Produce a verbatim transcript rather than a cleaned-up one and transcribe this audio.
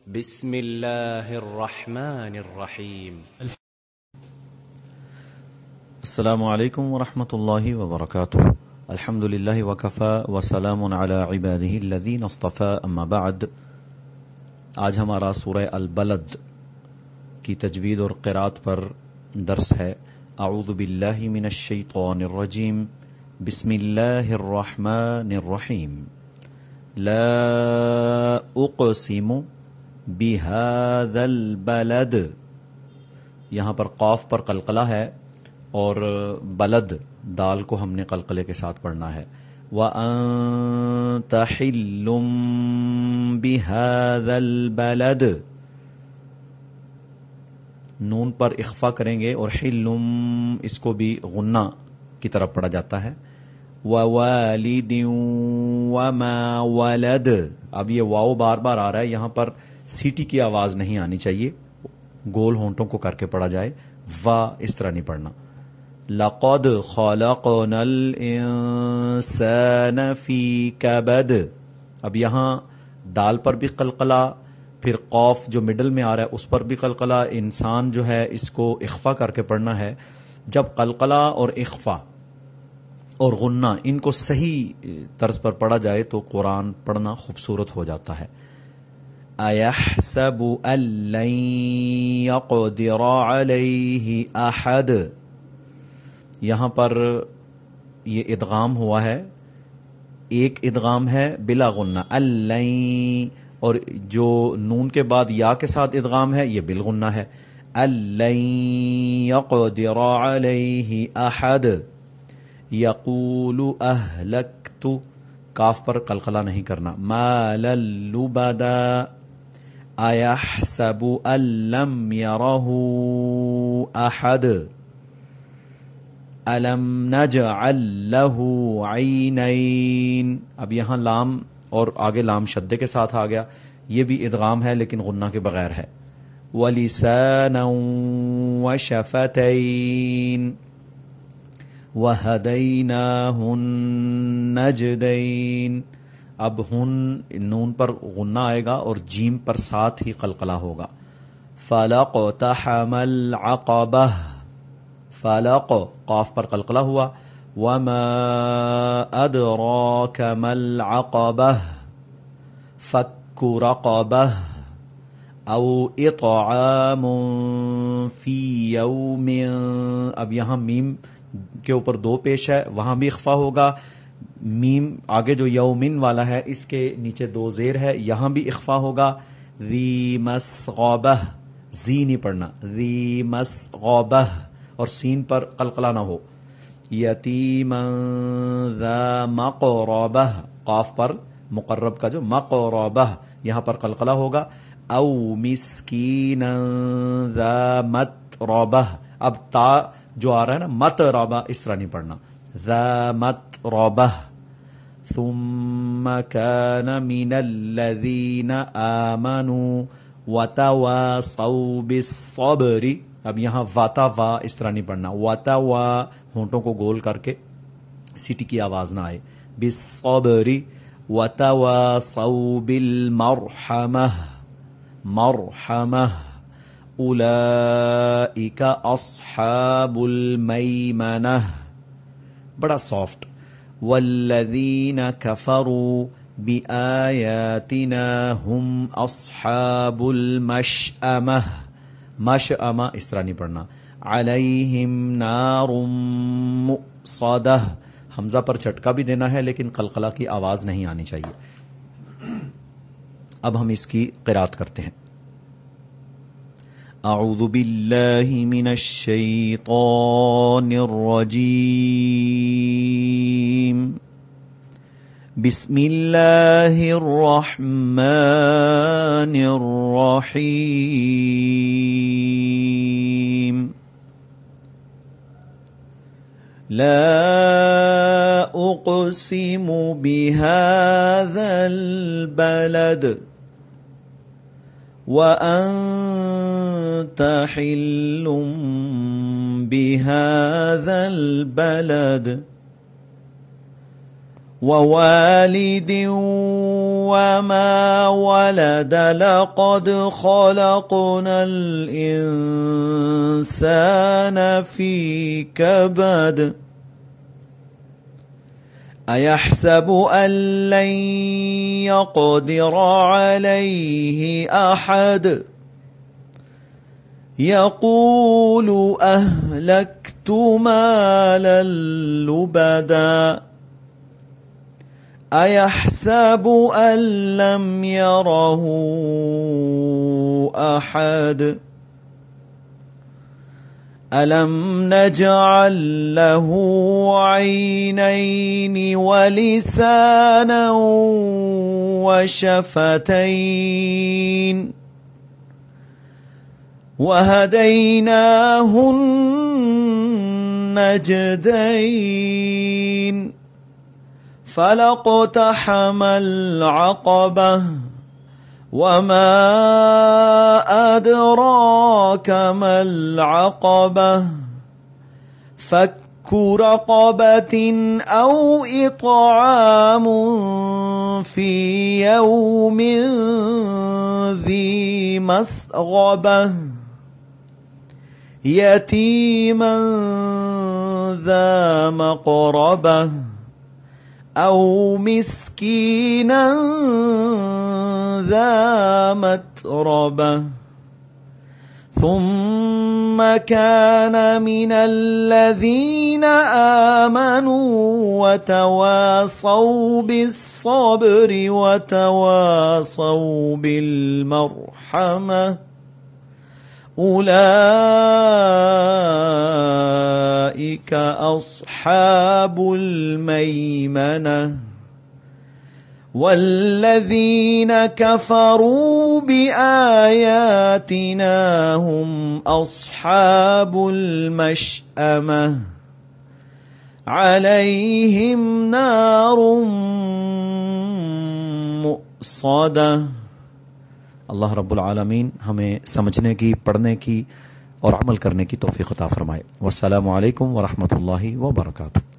بسم الله الرحمن الرحيم. السلام علیکم ورحمۃ اللہ وبرکاتہ. الحمد للہ وکفی وسلام علی عبادہ الذین اصطفی، اما بعد. آج ہمارا سورہ البلد کی تجوید اور قرات پر درس ہے. اعوذ باللہ من الشیطان الرجیم، بسم اللہ الرحمن الرحیم. لا اقسم بهذا البلد، یہاں پر قاف پر قلقلہ ہے اور بلد دال کو ہم نے قلقلے کے ساتھ پڑھنا ہے. وَأَنْتَ حِلٌّ بِهَذَا الْبَلَدِ، نون پر اخفا کریں گے اور حلم اس کو بھی غنہ کی طرف پڑھا جاتا ہے. وَوَالِدٍ وَمَا وَلَدَ، اب یہ واو بار بار آ رہا ہے، یہاں پر سیٹی کی آواز نہیں آنی چاہیے، گول ہونٹوں کو کر کے پڑھا جائے، وا اس طرح نہیں پڑھنا. لَقَدْ خَلَقْنَا الْإِنسَانَ فِي كَبَدٍ، اب یہاں دال پر بھی قلقلہ، پھر قوف جو مڈل میں آ رہا ہے اس پر بھی قلقلہ. انسان جو ہے اس کو اخفا کر کے پڑھنا ہے. جب قلقلہ اور اخفا اور غنہ ان کو صحیح طرز پر پڑھا جائے تو قرآن پڑھنا خوبصورت ہو جاتا ہے. اَيَحْسَبُ أَن لَّن يَقْدِرَ عَلَيْهِ أَحَدٌ، یہاں پر یہ ادغام ہوا ہے، ایک ادغام ہے بلا غنہ، اللَّن، اور جو نون کے بعد یا کے ساتھ ادغام ہے یہ بالغنہ ہے. اللَّن يَقْدِرَ عَلَيْهِ أَحَدٌ يَقُولُ أَهْلَكْتُ، کاف پر قلقلہ نہیں کرنا. مَالًا لُبَدًا أَيَحْسَبُ أَن لَّمْ يَرَهُ أَحَدٌ أَلَمْ نَجْعَل لَّهُ عَيْنَيْنِ، اب یہاں لام اور آگے لام شدے کے ساتھ آ گیا، یہ بھی ادغام ہے لیکن غنہ کے بغیر ہے. وَلِسَانًا وَشَفَتَيْنِ وَهَدَيْنَاهُ النَّجْدَيْنِ، اب ہن نون پر غنہ آئے گا اور جیم پر ساتھ ہی قلقلہ ہوگا. فَلَقْتَحَمَ الْعَقَبَةَ، فَلَقْ قاف پر قلقلہ ہوا. وَمَا أَدْرَاكَ مَا الْعَقَبَةُ فَكُّ رَقَبَةٍ أَوْ إِطْعَامٌ فِي يَوْمٍ، اب یہاں میم کے اوپر دو پیش ہے، وہاں بھی اخفا ہوگا. میم آگے جو یومن والا ہے اس کے نیچے دو زیر ہے، یہاں بھی اخفا ہوگا. ذی مسغبہ، زی نہیں پڑھنا، ذی مسغبہ، اور سین پر قلقلہ نہ ہو. یتیما ذا مقربہ، قاف پر مقرب کا جو مقربہ یہاں پر قلقلہ ہوگا. او مسکینا ذا متربہ، اب تا جو آ رہا ہے نا متربہ اس طرح نہیں پڑھنا، ذا متربہ. ثم كان من الذين آمنوا وتواصوا بالصبر، اب یہاں واتا وا اس طرح نہیں پڑھنا، واتا وا ہونٹوں کو گول کر کے سیٹی کی آواز نہ آئے. بالصبر وتواصوا بالمرحمہ، مرحمہ. اولئک اصحاب المیمنہ، بڑا سافٹ. والذین کفروا بآیاتنا هم اصحاب المشأمہ، مشأمہ اس طرح نہیں پڑھنا. علیہم نار مؤصدہ، حمزہ پر جھٹکا بھی دینا ہے لیکن قلقلہ کی آواز نہیں آنی چاہیے. اب ہم اس کی قرات کرتے ہیں. اعوذ باللہ من الشیطان الرجیم، بسم اللہ الرحمن الرحیم. لا اقسم بهذا البلد وأنت حل بهذا البلد ووالد وما ولد لقد خلقنا الإنسان في كبد أيحسب أن لن يقدر عليه أحد يقول أهلكت مالا لبدا أيحسب أن لم يره أحد ألم نجعل له عينين ولسانا وشفتين وهديناه النجدين فلاقتحم العقبة وما أدراك ما العقبة فك رقبة أو إطعام في يوم ذي مسغبة يتيما ذا مقربة أو مسكينا ذا متربة ثم كان من الذين آمنوا وتواصوا بالصبر وتواصوا بالمرحمة أولئك أصحاب الميمنة والذين كفروا بآياتنا هم أصحاب المشأمة عليهم نار مؤصدة. अल्लाह रब्बुल आलमीन हमें समझने की, पढ़ने की और अमल करने की तौफीक अता फरमाए। वस्सलामु अलैकुम व रहमतुल्लाहि व बरकातुहू।